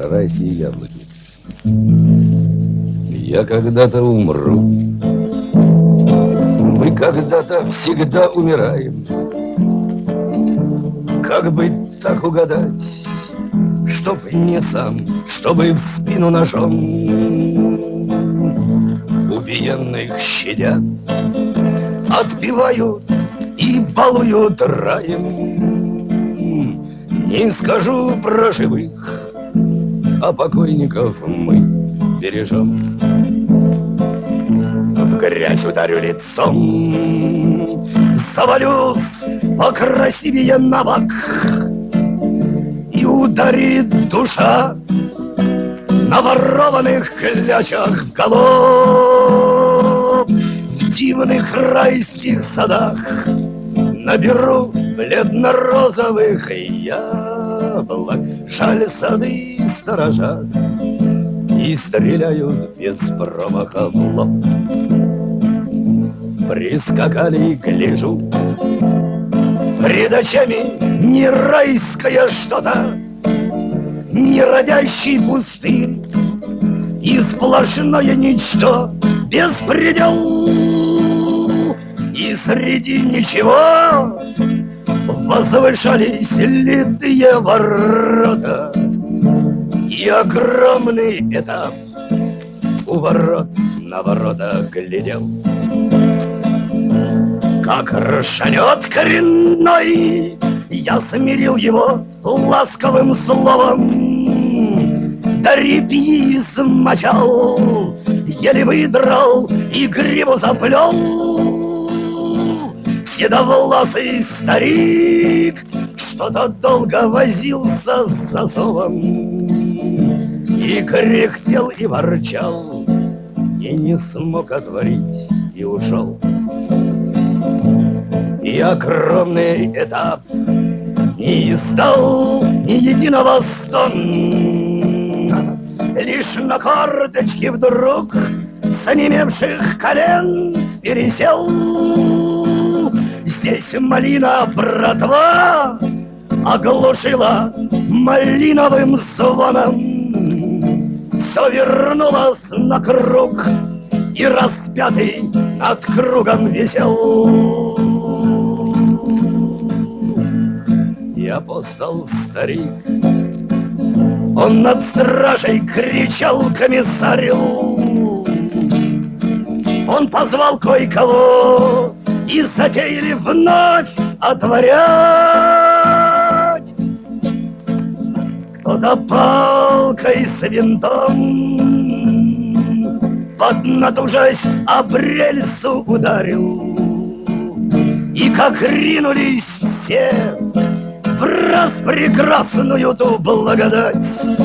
Прорайские яблоки. Я когда-то умру. Мы когда-то всегда умираем. Как бы так угадать, чтоб не сам, чтобы в спину ножом убиенных щадят, отпевают и балуют раем. Не скажу про живых, а покойников мы бережем. В грязь ударю лицом, завалюсь покрасивее на бок, и ударит душа на ворованных клячах в голов. В дивных райских садах наберу бледно-розовых яблок. Жаль, сады сторожат и стреляют без промаха в лоб. Прискакали, гляжу, пред очами не райское что-то, не родящий пустырь и сплошное ничто, беспредел. И среди ничего возвышались литые ворота и огромный этап у ворот на ворота глядел. Как ржанет коренной, я смирил его ласковым словом. Да репьи измочал, еле выдрал и гриву заплел. Седовласый старик что-то долго возился с засовом и кряхтел и ворчал, и не смог отворить, и ушел. И огромный этап не издал ни единого стона, лишь на корточки вдруг с онемевших колен пересел. Здесь малина, братва, оглушила малиновым звоном. Все вернулось на круг, и распятый над кругом висел. И апостол старик, он над стражей кричал комиссарю. Он позвал кое-кого и затеяли вновь отворять. Кто-то палкой с винтом, поднатужась, об рельсу ударил. И как ринулись все в распрекрасную ту благодать,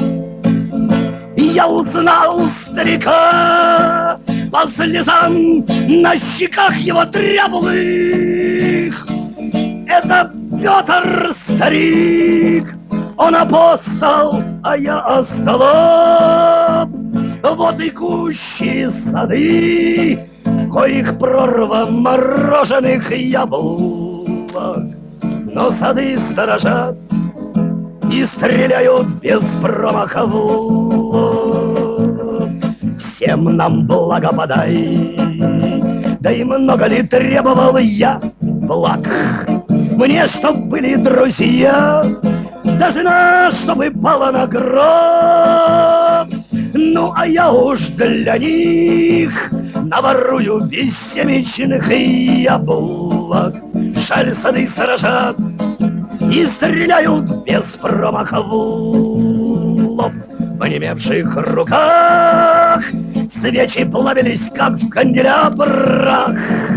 я узнал старика по слезам на щеках его дряблых. Это Петр старик, он апостол, а я остолоп. Вот и кущи сады, в коих прорва мороженых яблок. Но сады сторожат и стреляют без промаха в лоб. Всем нам благо подай, да и много ли требовал я благ. Мне, чтоб были друзья, да жена, чтобы пала на гроб. Ну, а я уж для них наворую бессемечных яблок. Жаль, сады сторожат и стреляют без промаха в лоб. В онемевших руках свечи плавились, как в канделябрах.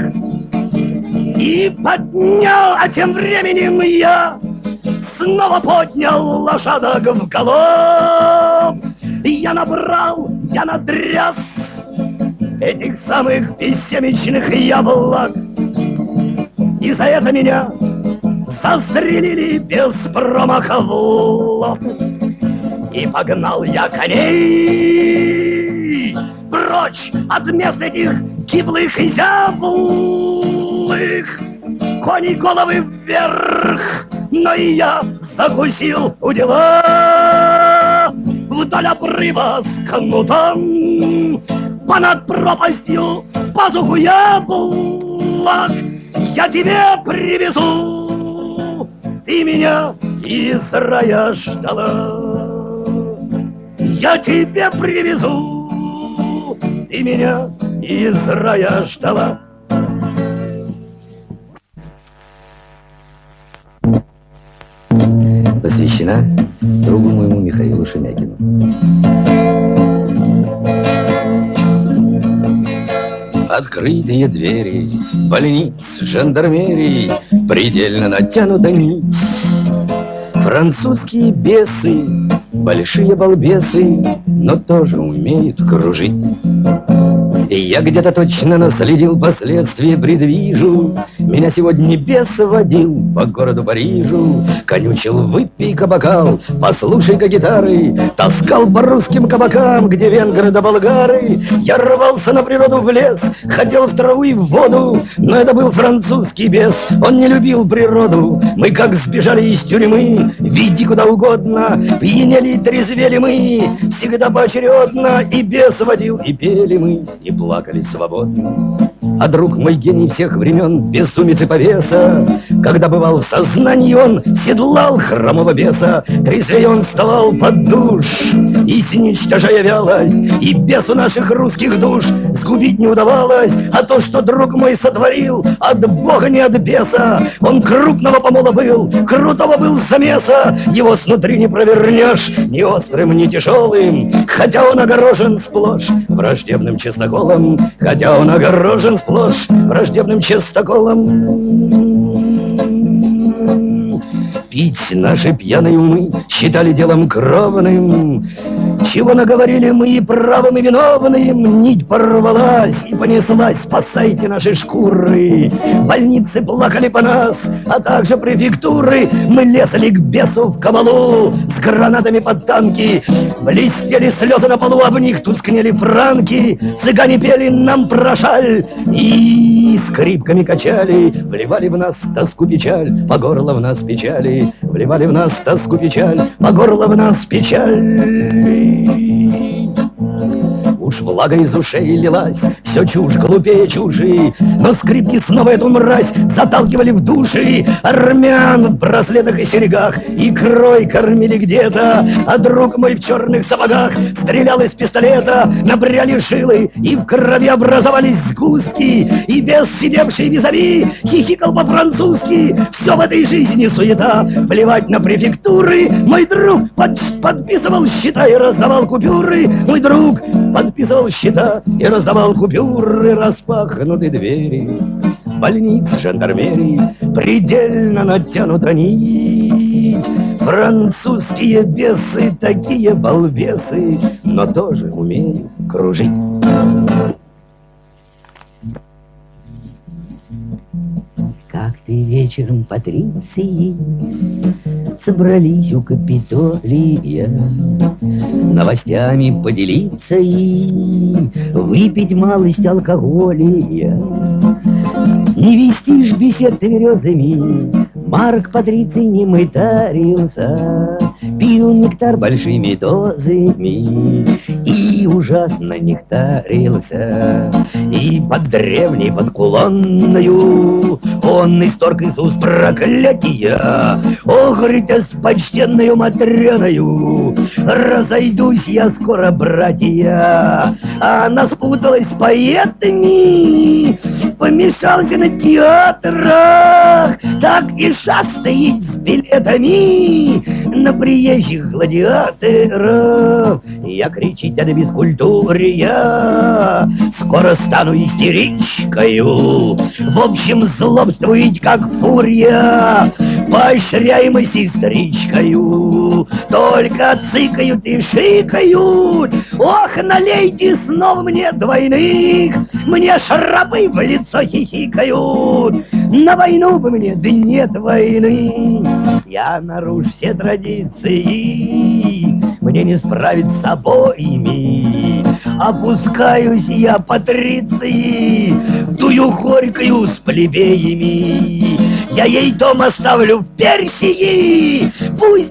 И поднял, а тем временем я снова поднял лошадок в галоп. Я набрал, я надряс этих самых бессемечных яблок. И за это меня застрелили без промаха в лоб. И погнал я коней прочь от мест этих гиблых и зяблых. Кони головы вверх, но и я закусил у дела. В вдаль обрыва с кнутом, понад пропастью пазуху яблок я тебе привезу. Ты меня из рая ждала, я тебе привезу. Ты меня из рая ждала. Посвящена другу моему Михаилу Шемякину. Открытые двери больниц, жандармерии, предельно натянута нить. Французские бесы, большие балбесы, но тоже умеют кружить. И я где-то точно наследил последствия, предвижу. Меня сегодня бес водил по городу Парижу. Конючил, выпей-ка бокал, послушай-ка гитары. Таскал по русским кабакам, где венгры да болгары. Я рвался на природу в лес, хотел в траву и в воду. Но это был французский бес, он не любил природу. Мы как сбежали из тюрьмы, веди куда угодно. Пьянели и трезвели мы, всегда поочередно. И бес водил, и пели мы, и плакали свободно. А друг мой гений всех времен, безумец и повеса, когда бывал в сознании он, седлал хромого беса. Трезвее он вставал под душ, изничтожая вялость, и бесу наших русских душ сгубить не удавалось. А то, что друг мой сотворил, от Бога не от беса. Он крупного помола был, крутого был замеса. Его снутри не провернешь ни острым, ни тяжелым, хотя он огорожен сплошь враждебным чистоколом, хотя он огорожен сплошь враждебным чистоколом. Пить наши пьяные умы считали делом кровным. Чего наговорили мы и правым, и виновным. Нить порвалась и понеслась, спасайте наши шкуры. Больницы плакали по нас, а также префектуры. Мы лезли к бесу в кабалу с гранатами под танки. Блестели слезы на полу, а в них тускнели франки. Цыгане пели нам про шаль и скрипками качали. Вливали в нас тоску, печаль, по горло в нас печали. Вливали в нас тоску, печаль, по горло в нас печаль. Уж влага из ушей лилась, все чушь глупее чужие, но скрипки снова эту мразь заталкивали в души. Армян в браслетах и серьгах икрой кормили где-то, а друг мой в черных сапогах стрелял из пистолета. Набряли жилы, и в крови образовались сгустки, и бес, сидевший визави, хихикал по-французски. Все в этой жизни суета, плевать на префектуры. Мой друг подписывал счета и раздавал купюры. Мой друг подписывал счета и раздавал купюры. Распахнуты двери больниц, жандармерии, предельно натянута нить. Французские бесы, такие балбесы, но тоже умеют кружить. Как-то вечером патриции собрались у Капитолия новостями поделиться и выпить малость алкоголя. Не вести ж бесед тверезыми, Марк Патриций не мытарился, пил нектар большими дозами и ужасно нектарился. И под древней, под кулонною он исторг из уст проклятия. О, говорит, с почтенною матрёною разойдусь я скоро, братья. Она спуталась с поэтами, помешался на театрах, так и шастает с билетами на приезжих гладиаторов. Я кричить от бескультурья, скоро стану истеричкою. В общем, злобствует как фурия, поощряемой сестричкою. Только цыкают и шикают. Ох, налейте снова мне двойных, мне шрапы в лицо хихикают. На войну бы мне, да нет войны. Я нарушу все традиции, мне не справиться с обоими. Опускаюсь я патриции, дую горькою с плебеями. Я ей дом оставлю в Персии, пусть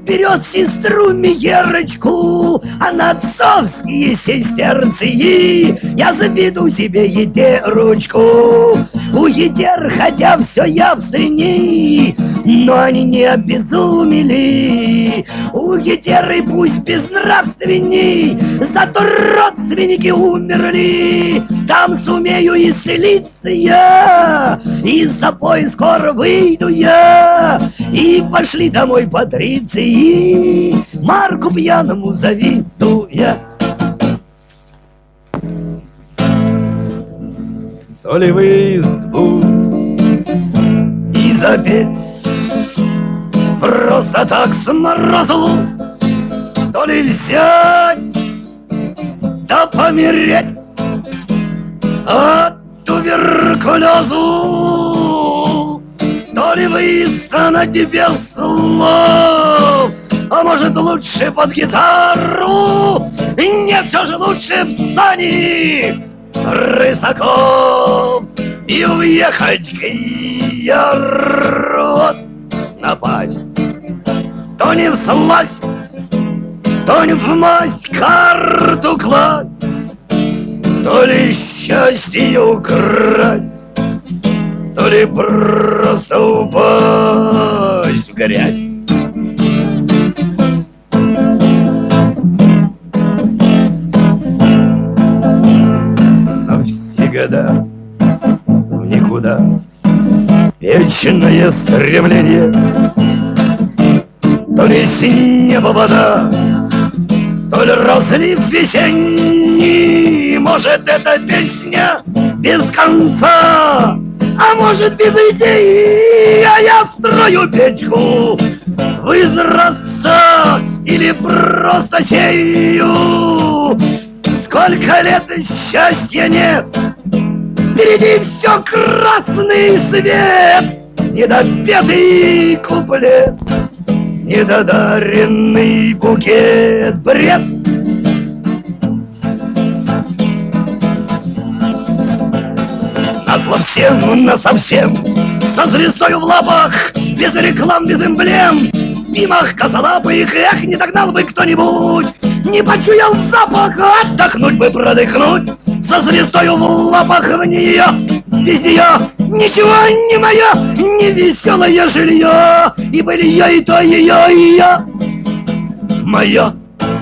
берет сестру Миерочку, а на отцовские сестерцы я заведу себе Едерочку. У Едер хотя все явственней, но они не обезумели. У Едеры пусть безнравственней, зато родственники умерли. Там сумею исцелиться я, и с собой скоро выйду я. И пошли домой патриции, Марку пьяному завидуя. То ли в избу и запеть просто так с морозу, то ли взять да помереть от туберкулезу, то ли выезда на тебе слов, а может лучше под гитару, нет, все же лучше в сани Рысаков и уехать к Яру. Напасть то не всласть, то не в масть карту класть, то ли счастье украсть, то ли просто упасть в грязь. Навсегда в никуда вечное стремление, то ли с неба вода, то ли разлив весенний. Может, эта песня без конца, а может, без идеи. А я встрою печку в изразца или просто сею. Сколько лет счастья нет, впереди все красный свет, недопетый куплет, недодаренный букет, бред. Насовсем, насовсем, со звездою в лапах, без реклам, без эмблем, мимах косолапых, эх, не догнал бы кто-нибудь, не почуял запах, отдохнуть бы, продыхнуть, со звездою в лапах в нее, без нее ничего не мое, не веселое жилье, и былье, и то ее, и ее мое.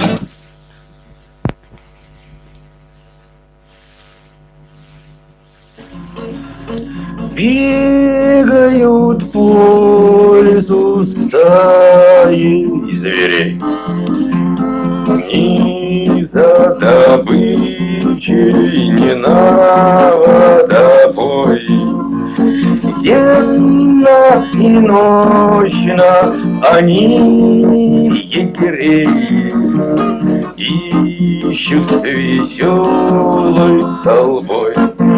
Бегают по лесу стаи зверей, ни за добычей, ни на водопой. Денно и ночно они егерей ищут веселой толпой.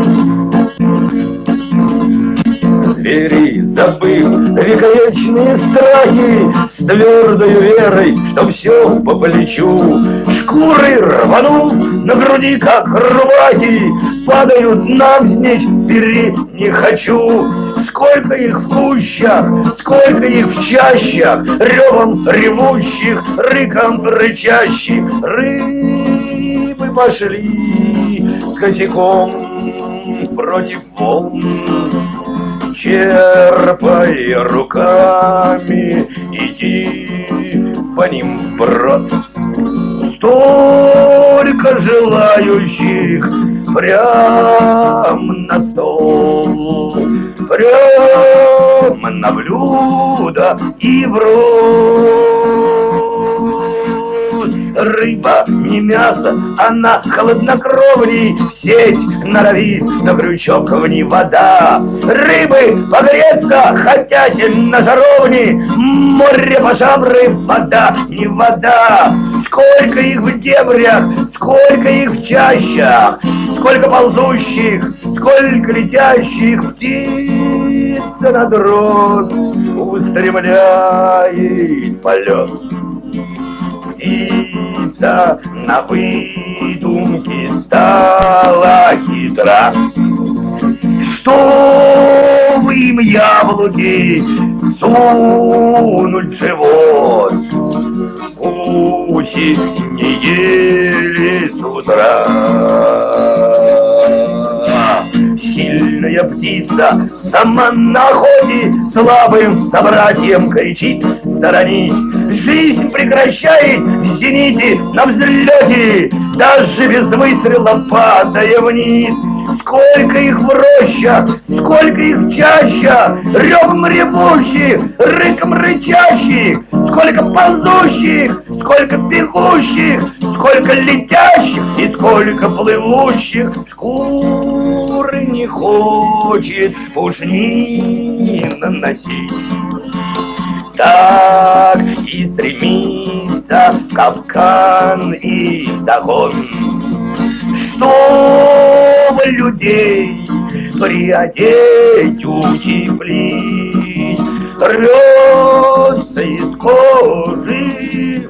Звери, забыв вековечные страхи, с твердою верой, что все по плечу, шкуры рванув на груди, как рубахи, падают навзничь, бери не хочу. Сколько их в кущах, сколько их в чащах, ревом ревущих, рыком рычащих. Рыбы пошли косяком против волн, черпай руками, иди по ним вброд. Столько желающих прям на стол, прям на блюдо и в рот. Рыба не мясо, она холоднокровней, в сеть норовит, на крючок в ней вода. Рыбы погреться хотят на жаровне, море по жабры, вода не вода. Сколько их в дебрях, сколько их в чащах, сколько ползущих, сколько летящих птица на дрот устремляет полет. Птица на выдумке стала хитра, чтобы им яблоки сунуть в живот. гуси не ели с утра. Сильная птица сама на охоте слабым собратьям кричит: сторонись, жизнь прекращает в зените на взлете, даже без выстрела падая вниз. Сколько их в рощах, сколько их чаща, ревом ревущих, рыком рычащих, сколько ползущих, сколько бегущих, сколько летящих и сколько плывущих. Шкуры не хочет пушнина носить, так и стремится в капкан и загон, чтобы людей приодеть, утеплить, рвется из кожи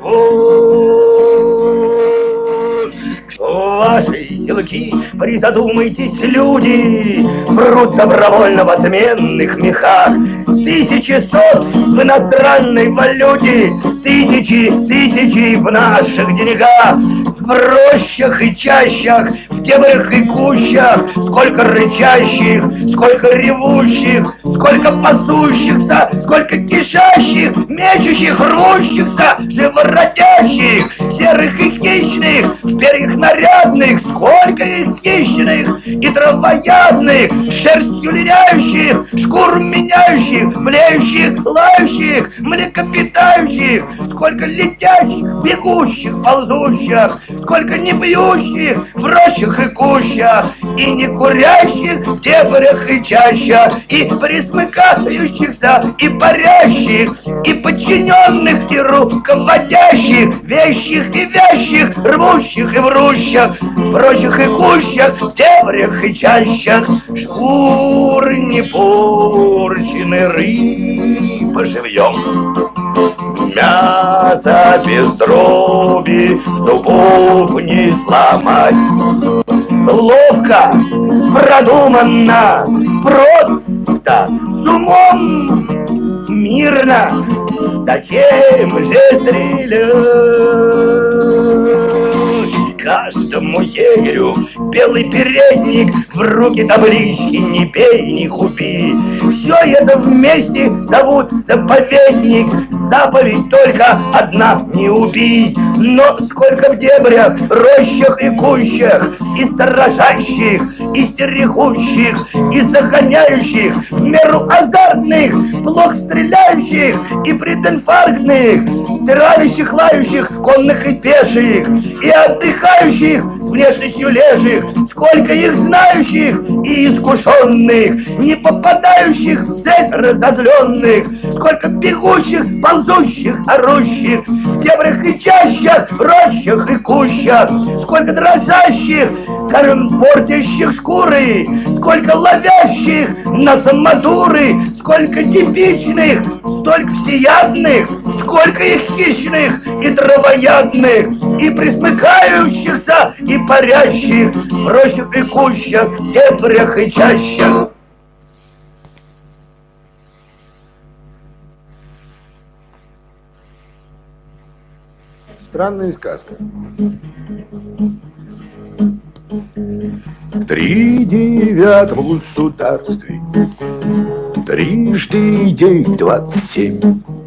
вон. Ваши селки, призадумайтесь, люди, врут добровольно в отменных мехах. 1100 в иностранной валюте, тысячи в наших деньгах. В рощах и чащах, в дебрях и кущах, сколько рычащих, сколько ревущих, сколько пасущихся, сколько кишащих, мечущих, рвущихся, живородящих, серых и хищных, в перьях нарядных, сколько есть хищных и травоядных, шерстью линяющих, шкуру меняющих, млеющих, лающих, млекопитающих, сколько летящих, бегущих, ползущих, сколько не бьющих в рощах и кущах, и не курящих в дебрях и чащах, и присмыкающихся, и парящих, и подчиненных, и руководящих, вещих и вящих, рвущих и врущих, в рощах и кущах, в дебрях и чащах. Шкуры не порчены, рыбы живьем, мясо без дроби, зубов не сломать. Ловко, продуманно, просто, с умом, мирно. Зачем же стрелять? Каждому егерю белый передник, в руки таблички «Не бей, не хуби». Все это вместе зовут заповедник. Заповедь только одна — не убий. Но сколько в дебрях, рощах и кущах, и сторожащих, и стерегущих, и загоняющих, в меру азартных, плохо стреляющих и прединфарктных, стирающих, лающих, конных и пеших, и отдыхающих с внешностью лежих, сколько их знающих и искушенных, не попадающих в цель разозленных, сколько бегущих, ползущих, орущих, в дебрях и чащах, в рощах и кущах, сколько дрожащих, портящих шкуры, сколько ловящих на самодуры, сколько типичных, столько всеядных, сколько их хищных и травоядных, и присмыкающихся, и парящих в рощах и кущах, дебрях и чащах. Странная сказка. 39 государстве, трижды день 27.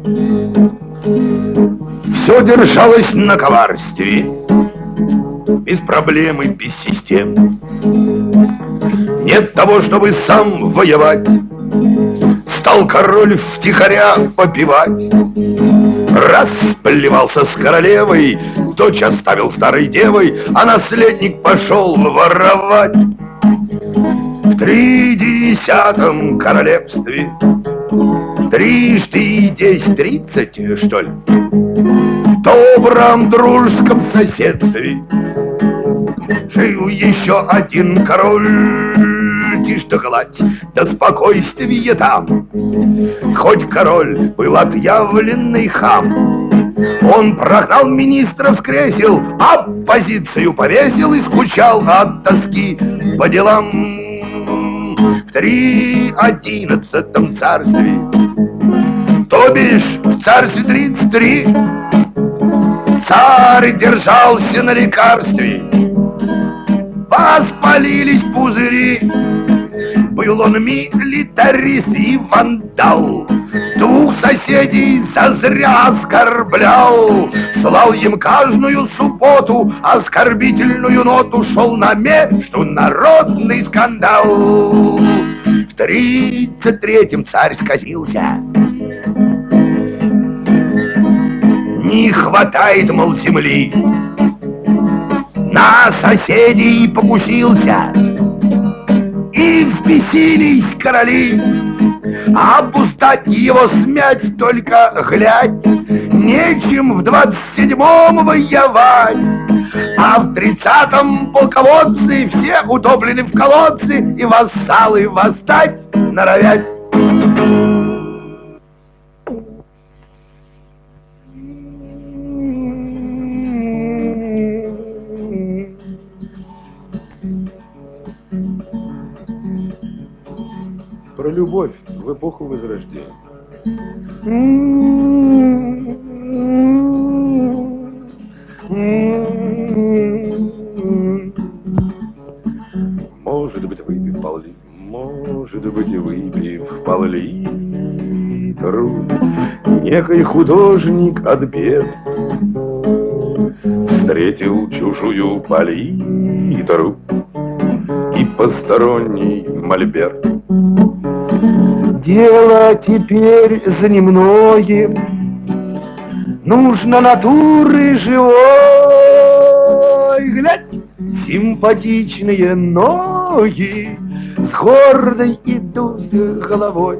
Все держалось на коварстве, без проблем и без систем. Нет того, чтобы сам воевать, стал король втихаря попивать. Раз плевался с королевой, дочь оставил старой девой, а наследник пошел воровать. В 30-м королевстве, трижды 10, 30, что ли, в добром дружеском соседстве жил еще один король, тишь да гладь, да спокойствие там. Хоть король был отъявленный хам, он прогнал министров с кресел, оппозицию повесил и скучал от тоски по делам. В 311 царстве, то бишь в царстве 33, Царь держался на лекарстве, воспалились пузыри. Был он милитарист и вандал, двух соседей зазря оскорблял. Слал им каждую субботу оскорбительную ноту, шел на международный скандал. В 33-м царь сказился. Не хватает, мол, земли. На соседей покусился. И взбесились короли. Обуздать его смять, только глядь. Нечем в 27-м воевать. А в 30-м полководцы все утоплены в колодцы, и вассалы восстать норовят. Про любовь в эпоху Возрождения. Может быть, выпив пол-литра, может быть, выпив пол-литру, некий художник от бед встретил чужую палитру и посторонний мольберт. Дело теперь за немногим, нужно натуры живой. Глядь, симпатичные ноги с гордой идут головой.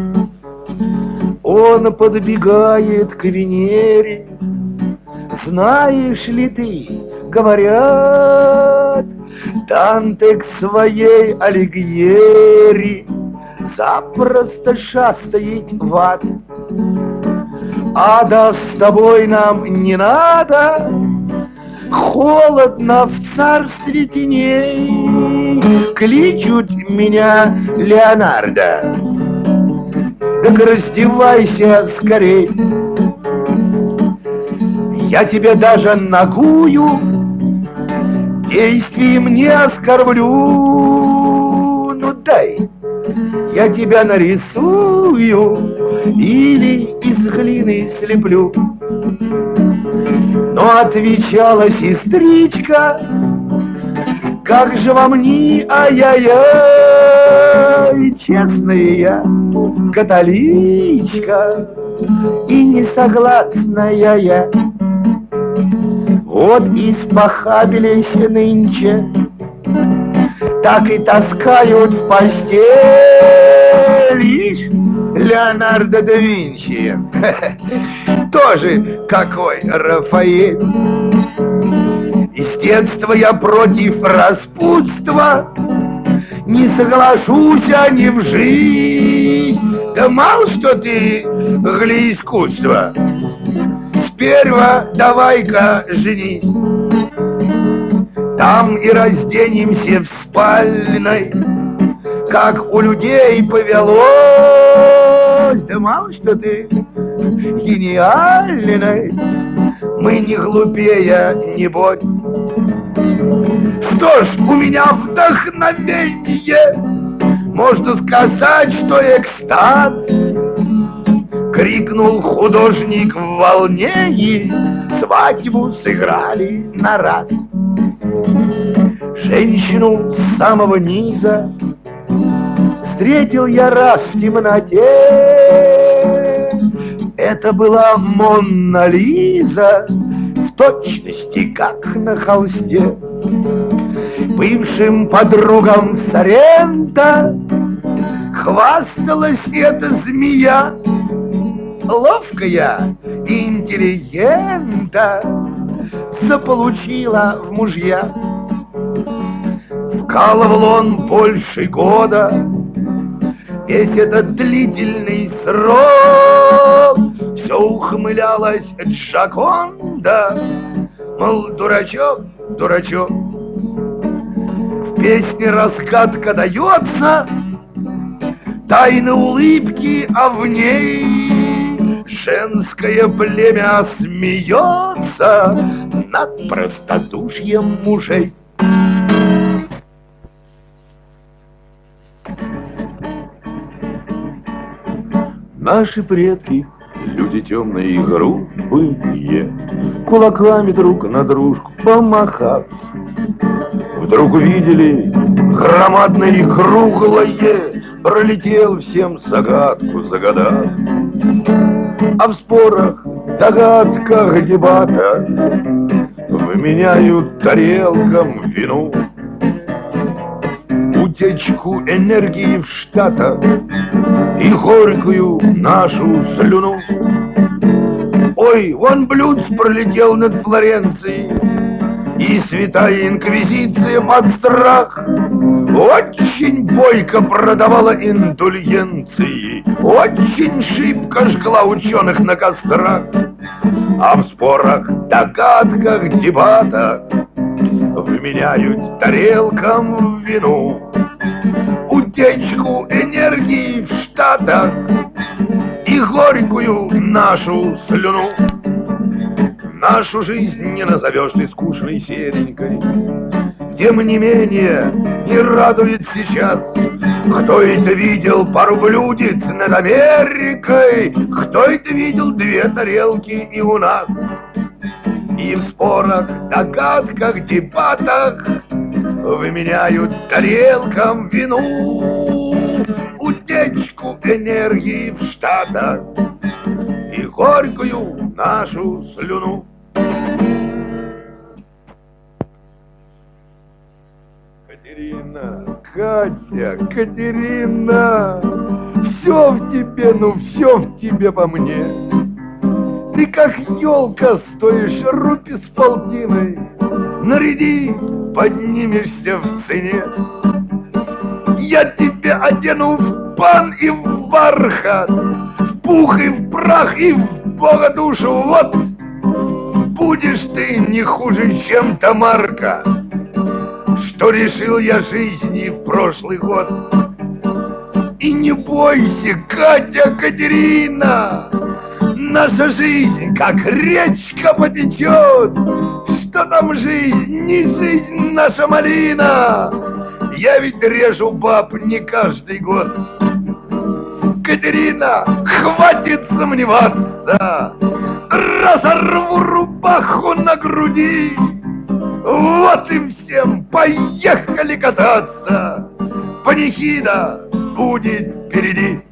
Он подбегает к Венере. Знаешь ли ты, говорят, Данте к своей Алигьери запросто шастает в ад. Ада с тобой нам не надо, холодно в царстве теней. Кличут меня Леонардо, так раздевайся скорей. Я тебе даже нагую действием не оскорблю. Ну дай, я тебя нарисую или из глины слеплю. Но отвечала сестричка, как же вам ни ай-яй-яй, честная я католичка и не согласная я. Вот испохабились нынче, так и таскают в постель. Ишь, Леонардо да Винчи, тоже какой Рафаэль. С детства я против распутства, не соглашусь ни в жизнь. Да мало что ты гли искусства, сперва давай-ка женись. Там и разденемся в спальной, как у людей повелось. Да мало что ты гениальной, мы не глупее, не будь. Что ж, у меня вдохновение, можно сказать, что экстаз. Крикнул художник в волнении, свадьбу сыграли на раз. Женщину с самого низа встретил я раз в темноте. Это была Монна Лиза, в точности как на холсте. Бывшим подругам Соренто хвасталась эта змея. Ловкая и интеллигента заполучила в мужья. Вкалывал он больше года, весь этот длительный срок. Все ухмылялась Джаконда, мол, дурачок, дурачок. В песне разгадка дается, тайны улыбки, а в ней женское племя смеется над простодушьем мужей. Наши предки, люди темные и грубые, кулаками друг на дружку помахав, вдруг увидели громадное и круглое, пролетел всем загадку загадав. А в спорах, догадках, дебатах вменяют тарелкам вину, утечку энергии в Штатах и горькую нашу слюну. Ой, вон Блюдц пролетел над Флоренцией, и святая инквизиция под страх очень бойко продавала индульгенции, очень шибко жгла ученых на кострах. А в спорах, догадках, дебатах вменяют тарелкам в вину утечку энергии в Штатах и горькую нашу слюну. Нашу жизнь не назовешь ты скучной серенькой, тем не менее не радует сейчас. Кто это видел пару блюдец над Америкой? Кто это видел две тарелки и у нас? И в спорах, догадках, дебатах вменяют тарелкам вину утечку энергии в Штатах и горькую нашу слюну. Катерина, Катя, Катерина, все в тебе, ну все в тебе по мне. Ты как елка стоишь рупий с полтиной, наряди, поднимешься в цене. Я тебя одену в пан и в бархат, в пух и в прах и в Бога душу. Вот будешь ты не хуже, чем Тамарка, что решил я жизни в прошлый год. И не бойся, Катя, Катерина, наша жизнь как речка потечет. Что там жизнь, не жизнь наша малина. Я ведь режу баб не каждый год. Катерина, хватит сомневаться, разорву рубаху на груди. Вот и всем, поехали кататься, панихида будет впереди.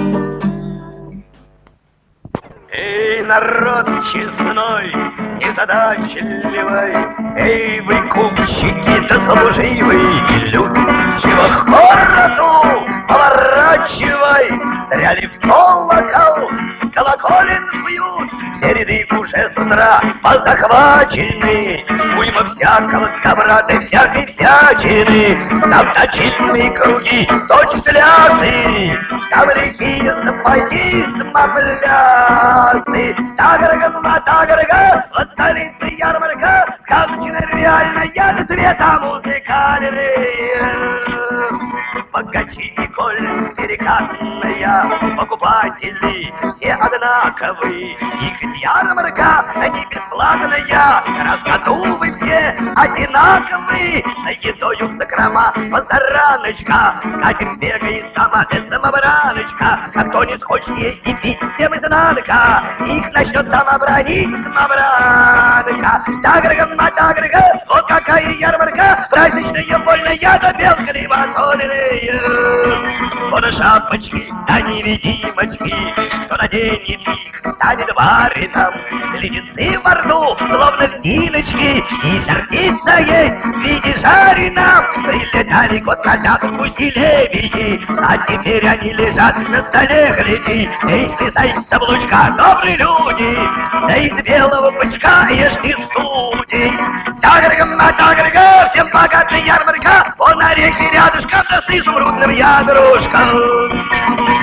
Эй, народ честной, незадачливый, эй, вы купщики-то служивые и любящего городу, поворачивай, стряли в колокол, колоколен бьют, все ряды уже с утра позахвачены, уйма всякого добра да всякой всячины, там точильные круги, точь плясы, там лихие сапоги, самоплясы, таграга, вот столица ярмарка, сказочная реальная цвета музыкальная. Богачи и коль деликатная, покупатели все одинаковые, их ярмарка не бесплатная, раз году вы все одинаковые, за едою в закрома позараночка, скатерть бегает сама без самобраночка, а кто не хочет есть и пить, всем изнанка, их начнет самобранить самобранка. Таграга, вот какая ярмарка, праздничная, вольная, да белками басоленные. Вот шапочки, да невидимочки, кто наденет их, станет барином. Леденцы во рту, словно льдиночки, и сердиться есть в виде жареном. Прилетали год назад гуси-лебеди, а теперь они лежат на столе, гляди. Эй, слезай с облучка, добрые люди, да из белого бычка ешьте студень. Таграга, всем богатая ярмарка, он на речке рядышком, да с изумрудным ядрушком.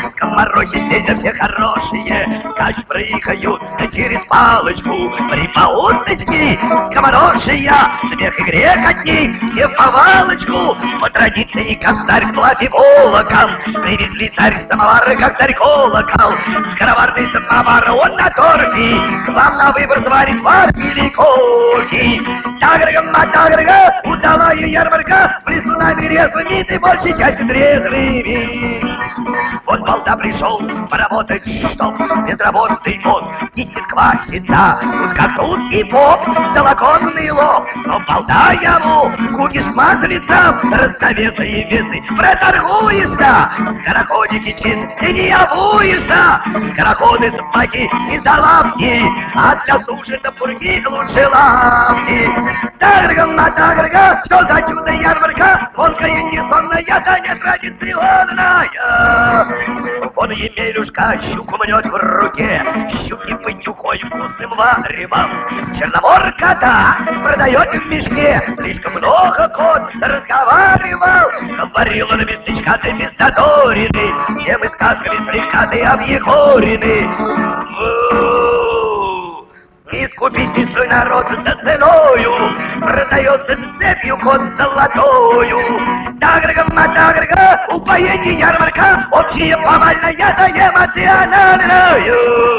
порохи здесь да все хорошие. Кач прыгают через палочку, припауточки, скоморошия, смех и грех от ней, все в повалочку. По традиции, как царь в платье волоком, привезли царь самовары, как царь колокол. Скороварный самовар, он на торте, к вам на выбор сварит вар или кофе. Таграга, удала ее ярмарка, с плесунами резвыми, ты большей частью трезвыми. Вот балда пришел поработать, чтоб безработный он киснет квасится. Тут как тут и поп, толоконный лоб, но балда ему куки с маслицем, разновесы и весы проторгуешься. Скороходики чист и не обуешься, скороходы собаки и за лапки, а для суши топорки лучше лапки. Таграга, что за чудо ярмарка, звонкая не сонная, да не традиционная. Вон Емелюшка щуку мнет в руке, щуки пытюхой вкусным варевом. Черноморка-то продает в мешке, слишком много кот разговаривал. Говорил он местечка ты Месторины, всем и сказками слегка ты объегорены. Искупись мясной народ за ценою, продается цепью кот золотою. Таграга, упоение ярмарка, общее повальное да эмоциональное.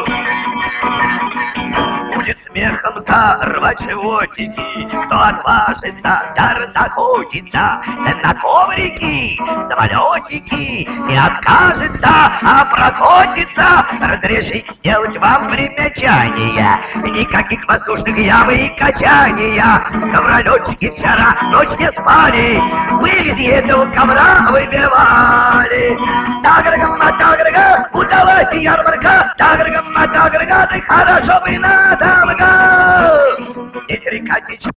Будет смехом-то рвать животики, кто отважится, да разохотится, да на коврики, самолетики не откажется, а прокотится. Разрешить сделать вам примечания, никаких воздушных ям и качания. Ковролетчики вчера ночь не спали, вывези этого ковра выбивали. Таграга, удалась ярмарка, таграга, ты хорошо бы надо. Здесь река течет.